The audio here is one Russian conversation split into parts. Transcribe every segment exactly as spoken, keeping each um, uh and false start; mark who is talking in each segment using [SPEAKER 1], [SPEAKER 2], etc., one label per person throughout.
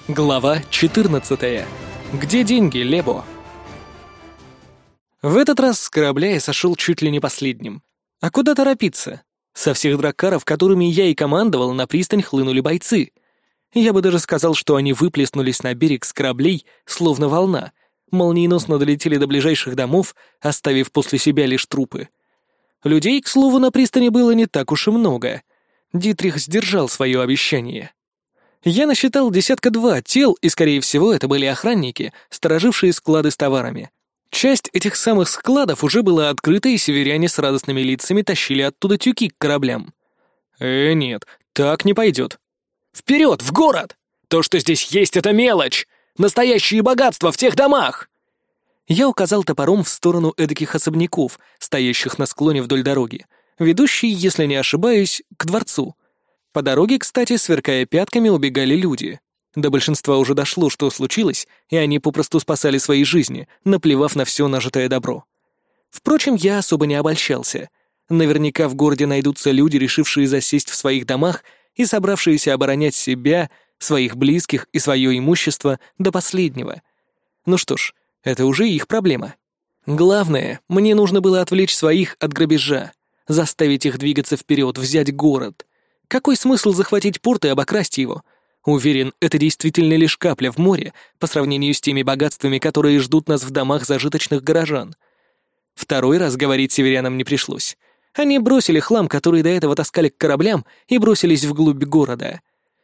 [SPEAKER 1] Глава четырнадцатая. Где деньги, Лебо? В этот раз с корабля я сошел чуть ли не последним. А куда торопиться? Со всех драккаров, которыми я и командовал, на пристань хлынули бойцы. Я бы даже сказал, что они выплеснулись на берег с кораблей, словно волна, молниеносно долетели до ближайших домов, оставив после себя лишь трупы. Людей, к слову, на пристани было не так уж и много. Дитрих сдержал свое обещание. Я насчитал десятка два тел, и, скорее всего, это были охранники, сторожившие склады с товарами. Часть этих самых складов уже была открыта, и северяне с радостными лицами тащили оттуда тюки к кораблям. Э, нет, так не пойдет. Вперед, в город! То, что здесь есть, это мелочь! Настоящие богатства в тех домах! Я указал топором в сторону эдаких особняков, стоящих на склоне вдоль дороги, ведущей, если не ошибаюсь, к дворцу. По дороге, кстати, сверкая пятками, убегали люди. До большинства уже дошло, что случилось, и они попросту спасали свои жизни, наплевав на все нажитое добро. Впрочем, я особо не обольщался. Наверняка в городе найдутся люди, решившие засесть в своих домах и собравшиеся оборонять себя, своих близких и свое имущество до последнего. Ну что ж, это уже их проблема. Главное, мне нужно было отвлечь своих от грабежа, заставить их двигаться вперед, взять город. Какой смысл захватить порт и обокрасть его? Уверен, это действительно лишь капля в море по сравнению с теми богатствами, которые ждут нас в домах зажиточных горожан. Второй раз говорить северянам не пришлось. Они бросили хлам, который до этого таскали к кораблям, и бросились вглубь города.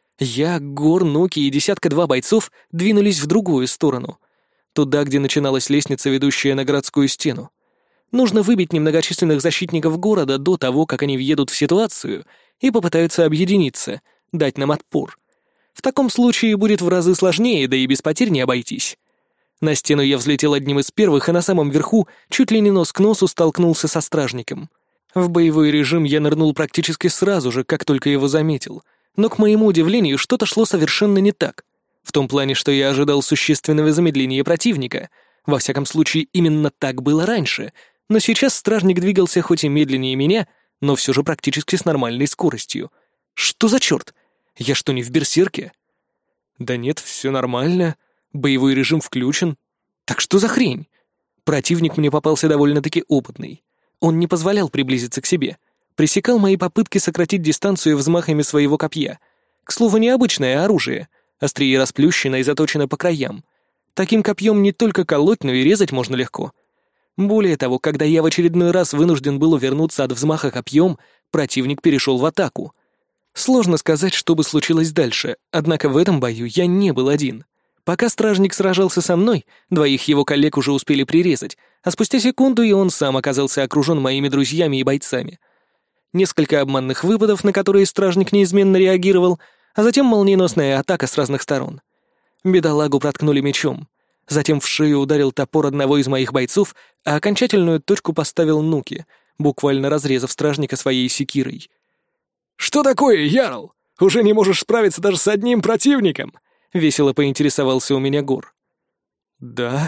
[SPEAKER 1] Я, Гор, Нуки и десятка-два бойцов двинулись в другую сторону. Туда, где начиналась лестница, ведущая на городскую стену. Нужно выбить немногочисленных защитников города до того, как они въедут в ситуацию и попытаются объединиться, дать нам отпор. В таком случае будет в разы сложнее, да и без потерь не обойтись. На стену я взлетел одним из первых, и на самом верху чуть ли не нос к носу столкнулся со стражником. В боевой режим я нырнул практически сразу же, как только его заметил, но, к моему удивлению, что-то шло совершенно не так. В том плане, что я ожидал существенного замедления противника. Во всяком случае, именно так было раньше, но сейчас стражник двигался хоть и медленнее меня, но все же практически с нормальной скоростью. Что за черт? Я что, не в берсерке? Да нет, все нормально. Боевой режим включен. Так что за хрень? Противник мне попался довольно-таки опытный. Он не позволял приблизиться к себе. Пресекал мои попытки сократить дистанцию взмахами своего копья. К слову, необычное оружие. Острие расплющено и заточено по краям. Таким копьем не только колоть, но и резать можно легко. Более того, когда я в очередной раз вынужден был увернуться от взмаха копьем, противник перешел в атаку. Сложно сказать, что бы случилось дальше, однако в этом бою я не был один. Пока стражник сражался со мной, двоих его коллег уже успели прирезать, а спустя секунду и он сам оказался окружен моими друзьями и бойцами. Несколько обманных выпадов, на которые стражник неизменно реагировал, а затем молниеносная атака с разных сторон. Бедолагу проткнули мечом. Затем в шею ударил топор одного из моих бойцов, а окончательную точку поставил Нуки, буквально разрезав стражника своей секирой. «Что такое, Ярл? Уже не можешь справиться даже с одним противником?» — весело поинтересовался у меня Гор. «Да?»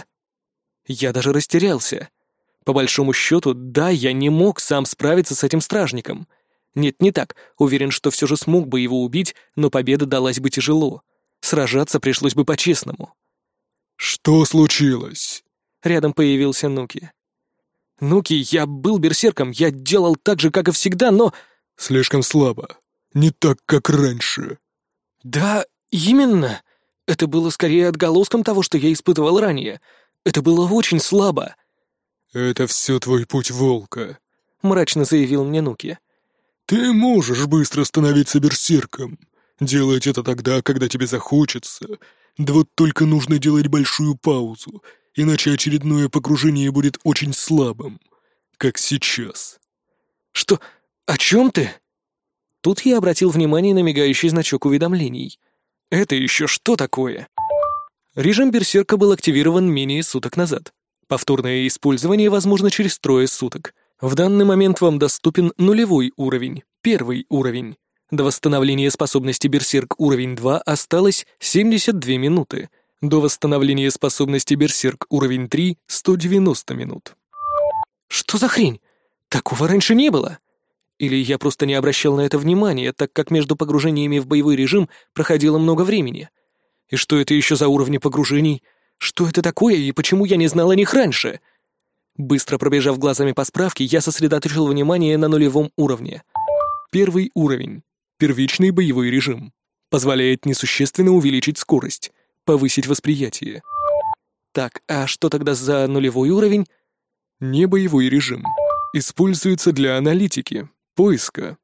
[SPEAKER 1] Я даже растерялся. По большому счету, да, я не мог сам справиться с этим стражником. Нет, не так. Уверен, что все же смог бы его убить, но победа далась бы тяжело. Сражаться пришлось бы по-честному.
[SPEAKER 2] «Что случилось?»
[SPEAKER 1] Рядом появился Нуки. «Нуки, я был берсерком, я делал так же, как и всегда, но...»
[SPEAKER 2] «Слишком слабо. Не так, как раньше».
[SPEAKER 1] «Да, именно. Это было скорее отголоском того, что я испытывал ранее. Это было очень слабо».
[SPEAKER 2] «Это все твой путь волка»,
[SPEAKER 1] — мрачно заявил мне Нуки.
[SPEAKER 2] «Ты можешь быстро становиться берсерком. Делать это тогда, когда тебе захочется. Да вот только нужно делать большую паузу, иначе очередное погружение будет очень слабым, как сейчас».
[SPEAKER 1] «Что? О чем ты?» Тут я обратил внимание на мигающий значок уведомлений. «Это еще что такое?» Режим берсерка был активирован менее суток назад. Повторное использование возможно через трое суток. В данный момент вам доступен нулевой уровень, первый уровень. До восстановления способности Берсерк уровень два осталось семьдесят две минуты. До восстановления способности Берсерк уровень три — сто девяносто минут. Что за хрень? Такого раньше не было. Или я просто не обращал на это внимания, так как между погружениями в боевой режим проходило много времени. И что это еще за уровни погружений? Что это такое и почему я не знал о них раньше? Быстро пробежав глазами по справке, я сосредоточил внимание на нулевом уровне. Первый уровень. Первичный боевой режим. Позволяет несущественно увеличить скорость, повысить восприятие. Так, а что тогда за нулевой уровень? Небоевой режим. Используется для аналитики, поиска.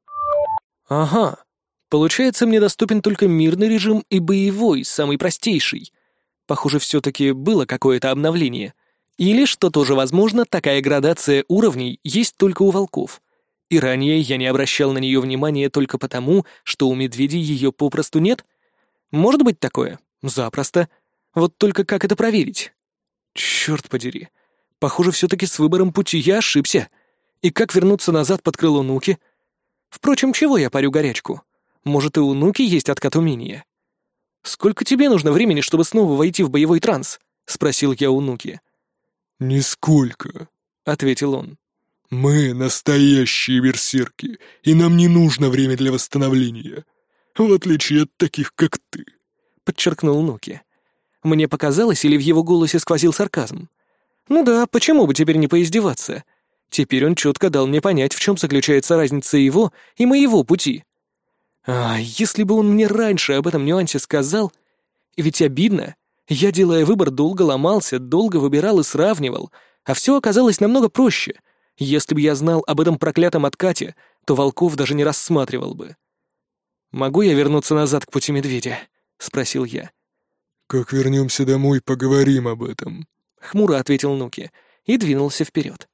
[SPEAKER 1] Ага. Получается, мне доступен только мирный режим и боевой, самый простейший. Похоже, все-таки было какое-то обновление. Или, что тоже возможно, такая градация уровней есть только у волков. И ранее я не обращал на нее внимания только потому, что у медведей ее попросту нет? Может быть такое? Запросто. Вот только как это проверить? Черт подери. Похоже, все-таки с выбором пути я ошибся. И как вернуться назад под крыло Нуки? Впрочем, чего я парю горячку? Может, и у Нуки есть откат умения? «Сколько тебе нужно времени, чтобы снова войти в боевой транс?» — спросил я у Нуки.
[SPEAKER 2] «Нисколько»,
[SPEAKER 1] — ответил он.
[SPEAKER 2] «Мы настоящие берсерки, и нам не нужно время для восстановления, в отличие от таких, как ты», —
[SPEAKER 1] подчеркнул Нуки. Мне показалось, или в его голосе сквозил сарказм. Ну да, почему бы теперь не поиздеваться? Теперь он четко дал мне понять, в чем заключается разница его и моего пути. А если бы он мне раньше об этом нюансе сказал... Ведь обидно. Я, делая выбор, долго ломался, долго выбирал и сравнивал, а все оказалось намного проще. Если бы я знал об этом проклятом откате, то волков даже не рассматривал бы. «Могу я вернуться назад к пути медведя?» — спросил я.
[SPEAKER 2] «Как вернемся домой, поговорим об этом», —
[SPEAKER 1] хмуро ответил Нуки и двинулся вперед.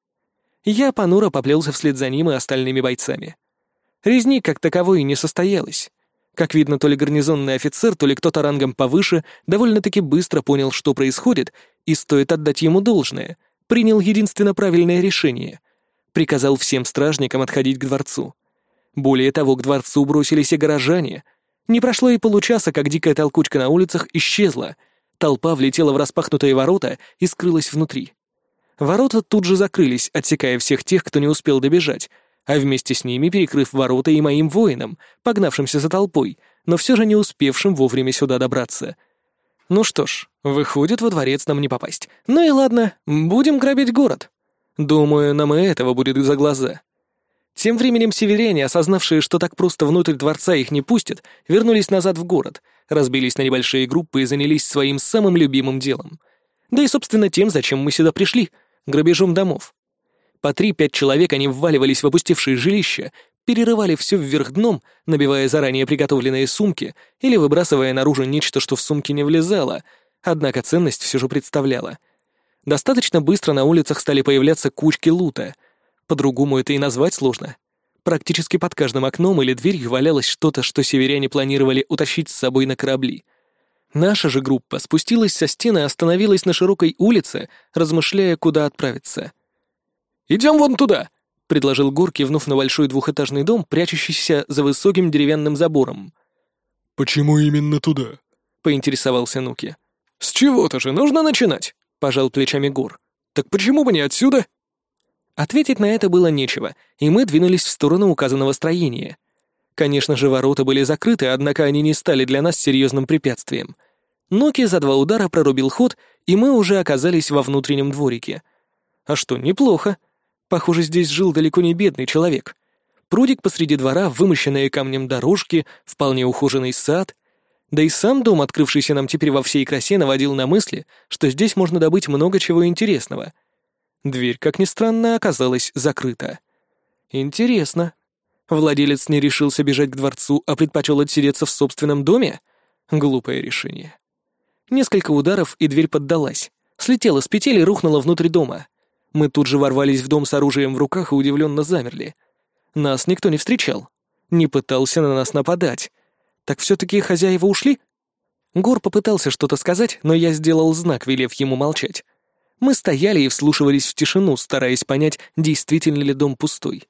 [SPEAKER 1] Я понуро поплелся вслед за ним и остальными бойцами. Резни как таковой не состоялась. Как видно, то ли гарнизонный офицер, то ли кто-то рангом повыше довольно-таки быстро понял, что происходит, и стоит отдать ему должное. Принял единственно правильное решение. Приказал всем стражникам отходить к дворцу. Более того, к дворцу бросились и горожане. Не прошло и получаса, как дикая толкучка на улицах исчезла. Толпа влетела в распахнутые ворота и скрылась внутри. Ворота тут же закрылись, отсекая всех тех, кто не успел добежать, а вместе с ними перекрыв ворота и моим воинам, погнавшимся за толпой, но все же не успевшим вовремя сюда добраться. Ну что ж, выходит, во дворец нам не попасть. Ну и ладно, будем грабить город. Думаю, нам и этого будет за глаза. Тем временем северяне, осознавшие, что так просто внутрь дворца их не пустят, вернулись назад в город, разбились на небольшие группы и занялись своим самым любимым делом. Да и, собственно, тем, зачем мы сюда пришли — грабежом домов. По три-пять человек они вваливались в опустевшие жилища, перерывали все вверх дном, набивая заранее приготовленные сумки или выбрасывая наружу нечто, что в сумки не влезало, однако ценность все же представляла. Достаточно быстро на улицах стали появляться кучки лута. По-другому это и назвать сложно. Практически под каждым окном или дверью валялось что-то, что северяне планировали утащить с собой на корабли. Наша же группа спустилась со стены и остановилась на широкой улице, размышляя, куда отправиться. «Идем вон туда!» — предложил Гор, кивнув на большой двухэтажный дом, прячущийся за высоким деревянным забором.
[SPEAKER 2] «Почему именно туда?»
[SPEAKER 1] — поинтересовался Нуки. «С чего-то же нужно начинать!» — пожал плечами Гор. «Так почему бы не отсюда?» Ответить на это было нечего, и мы двинулись в сторону указанного строения. Конечно же, ворота были закрыты, однако они не стали для нас серьезным препятствием. Нуки за два удара прорубил ход, и мы уже оказались во внутреннем дворике. А что, неплохо. Похоже, здесь жил далеко не бедный человек. Прудик посреди двора, вымощенные камнем дорожки, вполне ухоженный сад. Да и сам дом, открывшийся нам теперь во всей красе, наводил на мысли, что здесь можно добыть много чего интересного. Дверь, как ни странно, оказалась закрыта. Интересно. Владелец не решился бежать к дворцу, а предпочел отсидеться в собственном доме? Глупое решение. Несколько ударов, и дверь поддалась. Слетела с петель и рухнула внутрь дома. Мы тут же ворвались в дом с оружием в руках и удивленно замерли. Нас никто не встречал. Не пытался на нас нападать. Так все-таки хозяева ушли? Гор попытался что-то сказать, но я сделал знак, велев ему молчать. Мы стояли и вслушивались в тишину, стараясь понять, действительно ли дом пустой.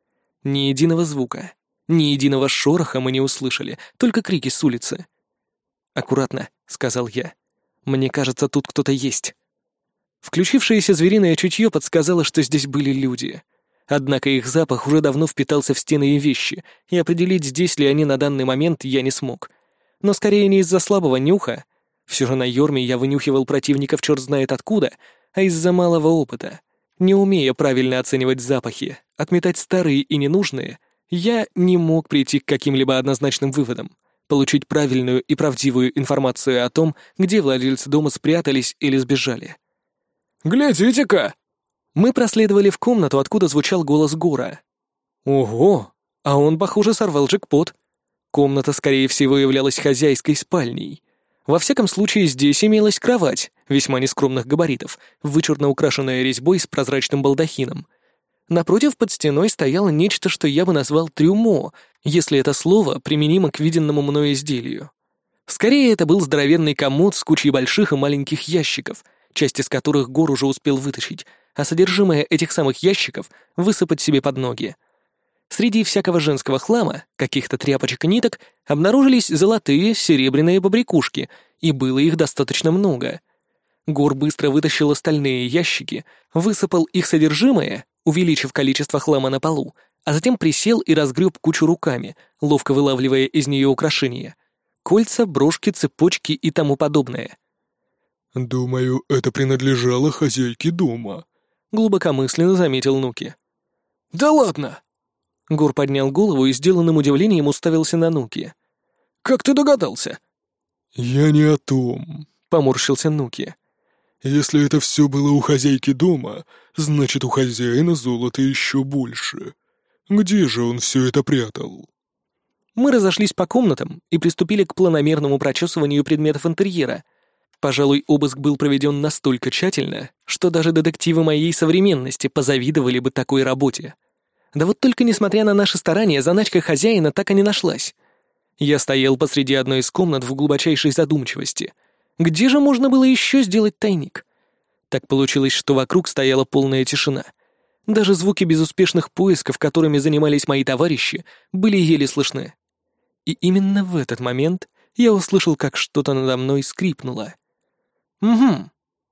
[SPEAKER 1] Ни единого звука, ни единого шороха мы не услышали, только крики с улицы. «Аккуратно», — сказал я. «Мне кажется, тут кто-то есть». Включившееся звериное чутье подсказало, что здесь были люди. Однако их запах уже давно впитался в стены и вещи, и определить, здесь ли они на данный момент, я не смог. Но скорее не из-за слабого нюха. Все же на Йорме я вынюхивал противников черт знает откуда, а из-за малого опыта. Не умея правильно оценивать запахи, отметать старые и ненужные, я не мог прийти к каким-либо однозначным выводам, получить правильную и правдивую информацию о том, где владельцы дома спрятались или сбежали.
[SPEAKER 2] «Глядите-ка!»
[SPEAKER 1] Мы проследовали в комнату, откуда звучал голос Гора. Ого! А он, похоже, сорвал джекпот. Комната, скорее всего, являлась хозяйской спальней. Во всяком случае, здесь имелась кровать, весьма нескромных габаритов, вычурно украшенная резьбой с прозрачным балдахином. Напротив, под стеной стояло нечто, что я бы назвал трюмо, если это слово применимо к виденному мною изделию. Скорее, это был здоровенный комод с кучей больших и маленьких ящиков, часть из которых Гор уже успел вытащить, а содержимое этих самых ящиков высыпать себе под ноги. Среди всякого женского хлама, каких-то тряпочек и ниток, обнаружились золотые, серебряные побрякушки, и было их достаточно много. Гор быстро вытащил остальные ящики, высыпал их содержимое, увеличив количество хлама на полу, а затем присел и разгреб кучу руками, ловко вылавливая из нее украшения. Кольца, брошки, цепочки и тому подобное.
[SPEAKER 2] «Думаю, это принадлежало хозяйке дома»,
[SPEAKER 1] — глубокомысленно заметил Нуки.
[SPEAKER 2] «Да ладно!»
[SPEAKER 1] Гор поднял голову и сделанным удивлением уставился на Нуки.
[SPEAKER 2] «Как ты догадался?» «Я не о том», —
[SPEAKER 1] поморщился Нуки.
[SPEAKER 2] «Если это все было у хозяйки дома, значит, у хозяина золота еще больше. Где же он все это прятал?»
[SPEAKER 1] Мы разошлись по комнатам и приступили к планомерному прочесыванию предметов интерьера. Пожалуй, обыск был проведен настолько тщательно, что даже детективы моей современности позавидовали бы такой работе. Да вот только несмотря на наши старания, заначка хозяина так и не нашлась. Я стоял посреди одной из комнат в глубочайшей задумчивости. Где же можно было еще сделать тайник? Так получилось, что вокруг стояла полная тишина. Даже звуки безуспешных поисков, которыми занимались мои товарищи, были еле слышны. И именно в этот момент я услышал, как что-то надо мной скрипнуло. Угу.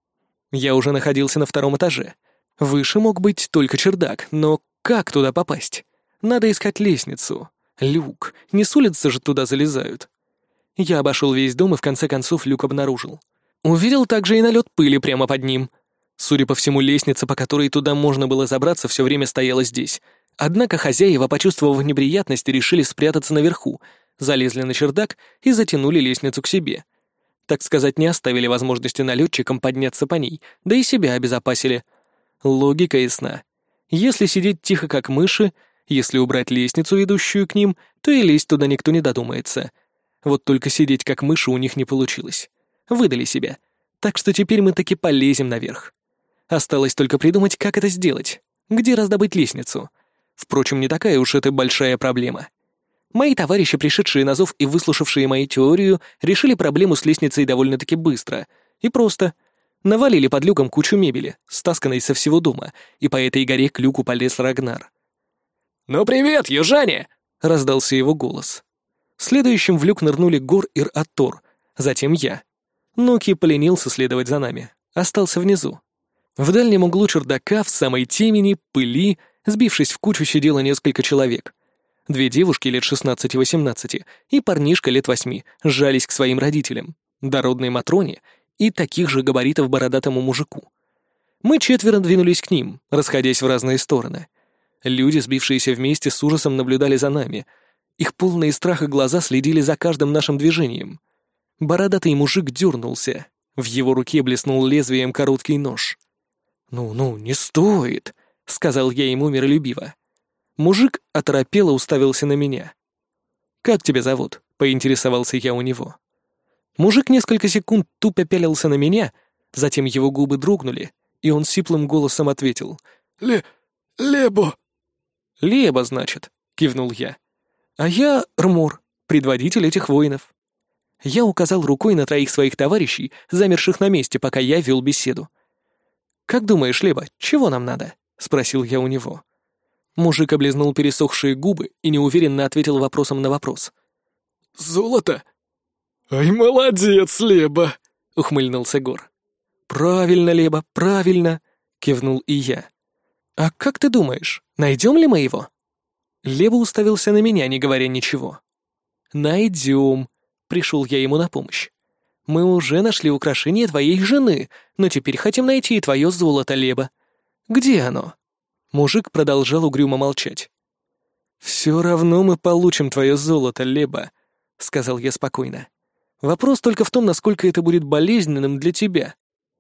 [SPEAKER 1] Я уже находился на втором этаже. Выше мог быть только чердак, но как туда попасть? Надо искать лестницу. Люк. Не с улицы же туда залезают. Я обошел весь дом и в конце концов люк обнаружил. Увидел также и налет пыли прямо под ним. Судя по всему, лестница, по которой туда можно было забраться, все время стояла здесь. Однако хозяева, почувствовав неприятности, решили спрятаться наверху, залезли на чердак и затянули лестницу к себе. Так сказать, не оставили возможности налетчикам подняться по ней, да и себя обезопасили. Логика ясна. Если сидеть тихо, как мыши, если убрать лестницу, ведущую к ним, то и лезть туда никто не додумается. Вот только сидеть, как мыши, у них не получилось. Выдали себя. Так что теперь мы таки полезем наверх. Осталось только придумать, как это сделать. Где раздобыть лестницу? Впрочем, не такая уж это большая проблема. Мои товарищи, пришедшие на зов и выслушавшие мою теорию, решили проблему с лестницей довольно-таки быстро. И просто. Навалили под люком кучу мебели, стасканной со всего дома, и по этой горе к люку полез Рагнар.
[SPEAKER 2] «Ну привет, южане!»
[SPEAKER 1] — раздался его голос. Следующим в люк нырнули Гор и Аттор, затем я. Нуки поленился следовать за нами, остался внизу. В дальнем углу чердака, в самой темени, пыли, сбившись в кучу, сидело несколько человек. Две девушки лет шестнадцати-восемнадцати и парнишка лет восьми сжались к своим родителям, дородной Матроне и таких же габаритов бородатому мужику. Мы четверо двинулись к ним, расходясь в разные стороны. Люди, сбившиеся вместе, с ужасом наблюдали за нами. Их полные страха глаза следили за каждым нашим движением. Бородатый мужик дернулся. В его руке блеснул лезвием короткий нож. «Ну-ну, не стоит», — сказал я ему миролюбиво. Мужик оторопело уставился на меня. «Как тебя зовут?» — поинтересовался я у него. Мужик несколько секунд тупо пялился на меня, затем его губы дрогнули, и он сиплым голосом ответил.
[SPEAKER 2] «Ле... Лебо!»
[SPEAKER 1] «Лебо, значит», — кивнул я. «А я Рмор, предводитель этих воинов». Я указал рукой на троих своих товарищей, замерших на месте, пока я вел беседу. «Как думаешь, Лебо, чего нам надо?» — спросил я у него. Мужик облизнул пересохшие губы и неуверенно ответил вопросом на вопрос.
[SPEAKER 2] «Золото!» «Ай, молодец, Лебо!» — ухмыльнулся Гор.
[SPEAKER 1] «Правильно, Лебо, правильно!» — кивнул и я. «А как ты думаешь, найдем ли мы его?» Лебо уставился на меня, не говоря ничего. «Найдем!» — пришел я ему на помощь. Мы уже нашли украшение твоей жены, но теперь хотим найти и твое золото, Леба. Где оно?» Мужик продолжал угрюмо молчать. «Все равно мы получим твое золото, Леба», — сказал я спокойно. «Вопрос только в том, насколько это будет болезненным для тебя».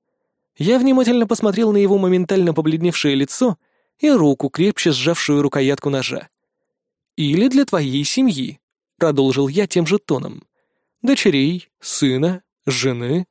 [SPEAKER 1] Я внимательно посмотрел на его моментально побледневшее лицо и руку, крепче сжавшую рукоятку ножа. «Или для твоей семьи», — продолжил я тем же тоном. «Дочерей, сына, жены».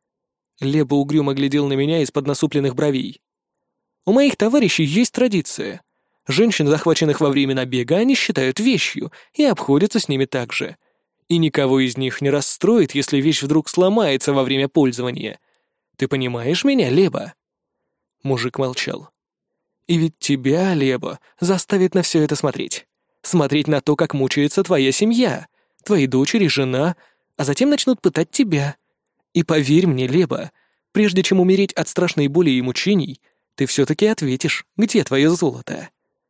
[SPEAKER 1] Леба угрюмо глядел на меня из-под насупленных бровей. «У моих товарищей есть традиция. Женщин, захваченных во время набега, они считают вещью и обходятся с ними так же. И никого из них не расстроит, если вещь вдруг сломается во время пользования. Ты понимаешь меня, Леба?» Мужик молчал. «И ведь тебя, Леба, заставит на все это смотреть. Смотреть на то, как мучается твоя семья, твои дочери, жена, а затем начнут пытать тебя. И поверь мне, Леба, прежде чем умереть от страшной боли и мучений, ты все-таки ответишь, где твое золото».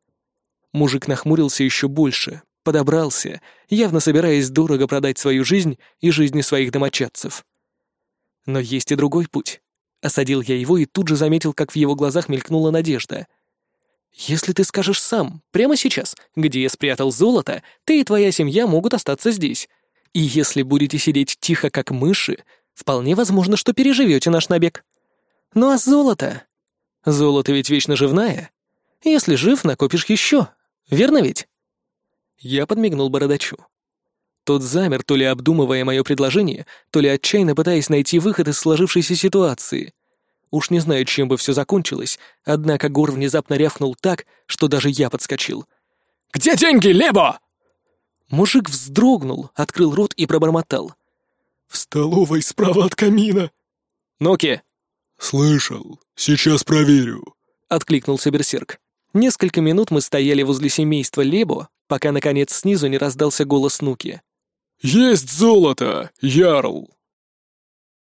[SPEAKER 1] Мужик нахмурился еще больше, подобрался, явно собираясь дорого продать свою жизнь и жизни своих домочадцев. «Но есть и другой путь». Осадил я его и тут же заметил, как в его глазах мелькнула надежда. «Если ты скажешь сам, прямо сейчас, где я спрятал золото, ты и твоя семья могут остаться здесь. И если будете сидеть тихо, как мыши, вполне возможно, что переживете наш набег. Ну а золото? Золото ведь вечно живная. Если жив, накопишь еще. Верно ведь?» Я подмигнул бородачу. Тот замер, то ли обдумывая мое предложение, то ли отчаянно пытаясь найти выход из сложившейся ситуации. Уж не знаю, чем бы все закончилось, однако Гор внезапно рявкнул так, что даже я подскочил. «Где деньги, Лебо?» Мужик вздрогнул, открыл рот и пробормотал.
[SPEAKER 2] «В столовой справа от камина».
[SPEAKER 1] «Ну-ки!»
[SPEAKER 2] «Слышал. Сейчас проверю», —
[SPEAKER 1] откликнулся берсерк. Несколько минут мы стояли возле семейства Лебо, пока, наконец, снизу не раздался голос Нуки.
[SPEAKER 2] «Есть золото, Ярл!»